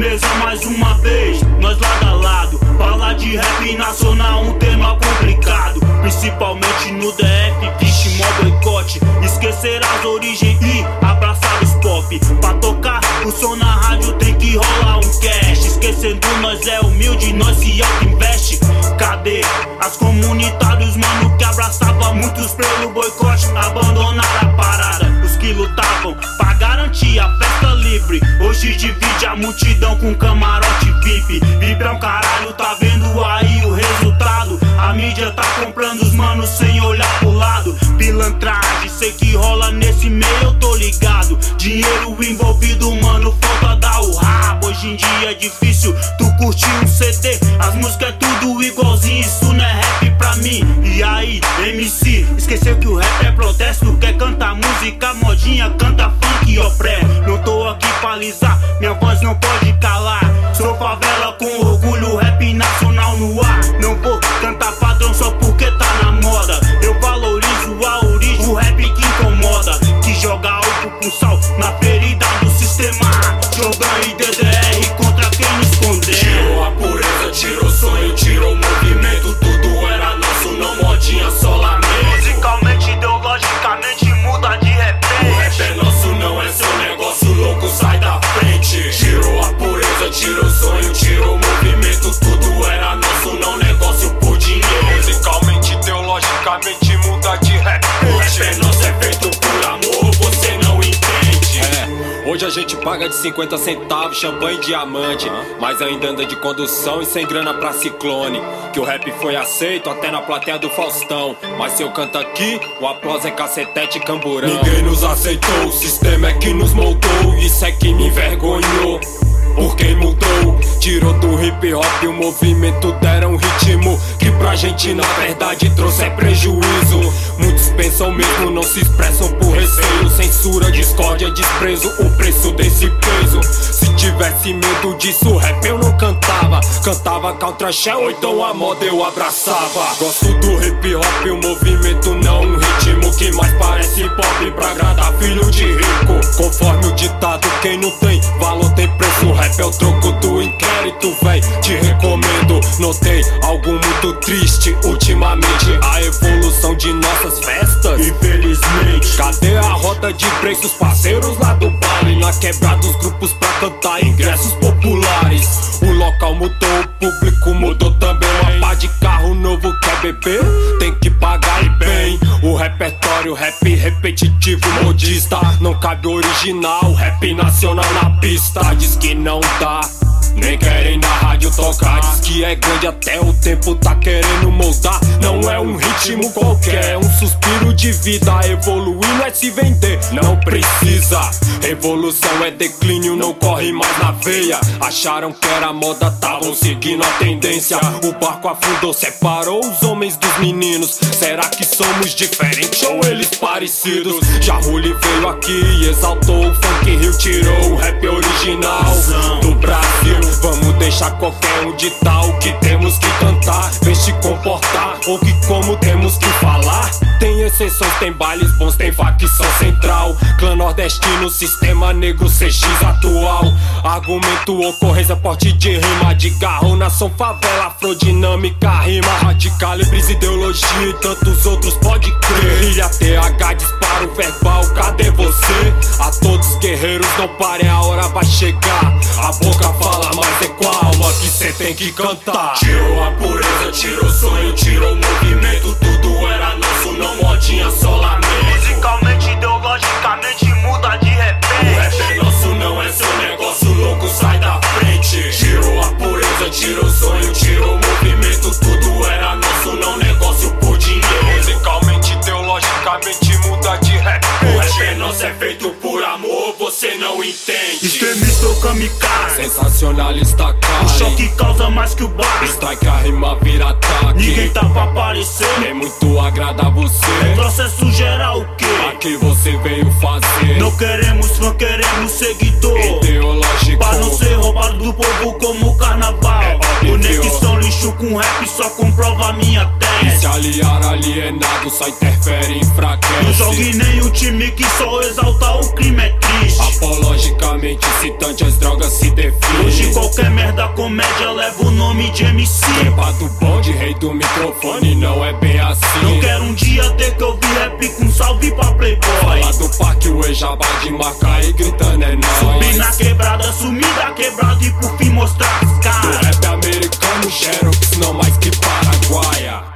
beleza, mais uma vez, nós lado a lado. Falar de rap nacional, um tema complicado, principalmente no DF, vixe, mó boicote. Esquecer as origens e abraçar os pop. Pra tocar o som na rádio tem que rolar um cash. Esquecendo nós é humilde, nós se auto-investe. Cadê as comunitários, mano, que abraçava muitos pelo boicote? Abandonaram a parada, os que lutavam pra garantir a festa livre. Hoje divide a multidão com camarote VIP. Vibra um caralho, tá vendo aí o resultado? A mídia tá comprando os manos sem olhar pro lado. Pilantragem, sei que rola nesse meio, eu tô ligado. Dinheiro envolvido, mano, falta dar o rabo. Hoje em dia é difícil tu curtir um CD. As músicas é tudo igualzinho, isso não é rap pra mim. E aí, MC, esqueceu que o rap é protesto? Quer cantar música modinha, canta funk ou pré. Não tô aqui pra alisar, minha voz não pode calar. Sou favela com orgulho, rap nacional no ar. Não vou cantar padrão só porque tá na moda. Eu valorizo a origem, o rap que incomoda, que joga álcool com sal na ferida do sistema. Jogando em DDR contra quem nos condena. Tirou a pureza, tirou o sonho, tirou o movimento. Tudo era nosso, não modinha, só lamento. Musicalmente, ideologicamente, muda de repente. O rap é nosso, não é seu negócio, louco, sai da frente. Tirou a pureza, tirou o sonho, tirou o movimento. Tudo era nosso, não negócio por dinheiro. Musicalmente, ideologicamente, muda de repente. O rap é nosso, é feito por amor, você não entende. Hoje a gente paga de 50 centavos, champanhe e diamante, mas ainda anda de condução e sem grana pra ciclone. Que o rap foi aceito até na plateia do Faustão, mas se eu canto aqui, o aplauso é cacetete e camburão. Ninguém nos aceitou, o sistema é que nos moldou. Isso é que me envergonhou, por quem mudou. Tirou do hip hop o movimento, deram um ritmo que pra gente na verdade trouxe é prejuízo. Muitos pensam mesmo, não se expressam por receio. Censura, discórdia, desprezo, o preço desse peso. Se tivesse medo disso, rap eu não cantava. Cantava Counter Shell ou então a moda eu abraçava. Gosto do hip hop, o movimento, não um ritmo que mais parece pop pra agradar filho de rico. Conforme o ditado, quem não tem valor tem preço. O rap é o troco do inquérito, véi, te recomendo. Notei algo muito triste ultimamente, a evolução de nossas festas, infelizmente. Cadê a rota de preços, parceiros lá do baile? Na quebrada os grupos pra cantar ingressos populares. O local mudou, o público mudou também. Uma pá de carro novo quer beber, tem que pagar e bem. O repertório, rap repetitivo, modista. Não cabe original, rap nacional na pista. Diz que não dá, nem querem na rádio tocar. Diz que é grande até o tempo tá querendo moldar. Não é um ritmo qualquer, é um suspiro de vida. Evoluir não é se vender, não precisa. Revolução é declínio, não corre mais na veia. Acharam que era moda, tavam seguindo a tendência. O barco afundou, separou os homens dos meninos. Será que somos diferentes ou eles parecidos? Já Rulli veio aqui e exaltou o funk Rio. Tirou o rap original do Brasil. Vamos deixar qualquer um ditar o que temos que cantar. Vem se comportar ou que como temos que falar. Tem exceções, tem bailes bons, tem facção central. Clã nordestino, sistema negro, CX atual. Argumento, ocorrência, porte de rima. De garro, nação, favela, afrodinâmica, rima. Radicalibres, ideologia e tantos outros, pode crer. Guerrilha, TH, disparo verbal, cadê você? A todos guerreiros, não parem, a hora vai chegar. A boca fala, mas é com a alma que cê tem que cantar. Tirou a pureza, tirou o sonho, tirou o movimento. Tudo era nosso, não modinha, só lamento. Musicalmente, ideologicamente, muda de repente. O rap é nosso, não é seu negócio, louco, sai da frente. Tirou a pureza, tirou o sonho, tirou o movimento. Tudo era nosso, não negócio por dinheiro. Musicalmente, ideologicamente, muda de repente. O rap é nosso, é feito por amor, você não entende. Extremista ou kamikaze, sensacionalista, cara. o choque causa mais que o baile. Strike, a rima vira ataque. Ninguém tá pra aparecer, nem muito agrada a você. processo geral o quê? Aqui você veio fazer. Não queremos fã, queremos seguidor. Ideológico, pra não ser roubado do povo como o carnaval. Conexão lixo com rap só comprova minha e se tese. aliar alienado só interfere, Não enfraquece. jogue nenhum time que só exalta o crime é triste. Apologicamente citante, as drogas se definem. Hoje qualquer qualquer merda, comédia leva o nome de MC. Trepa do bonde, rei do microfone, não é bem assim. Não quero um dia ter que ouvir rap com salve pra playboy. Fala do parque, o Ejabá de marca e gritando é nóis. Subir na quebrada, sumir da quebrada e por fim mostrar as caras. Do rap americano, Xerox, não mais que Paraguaia.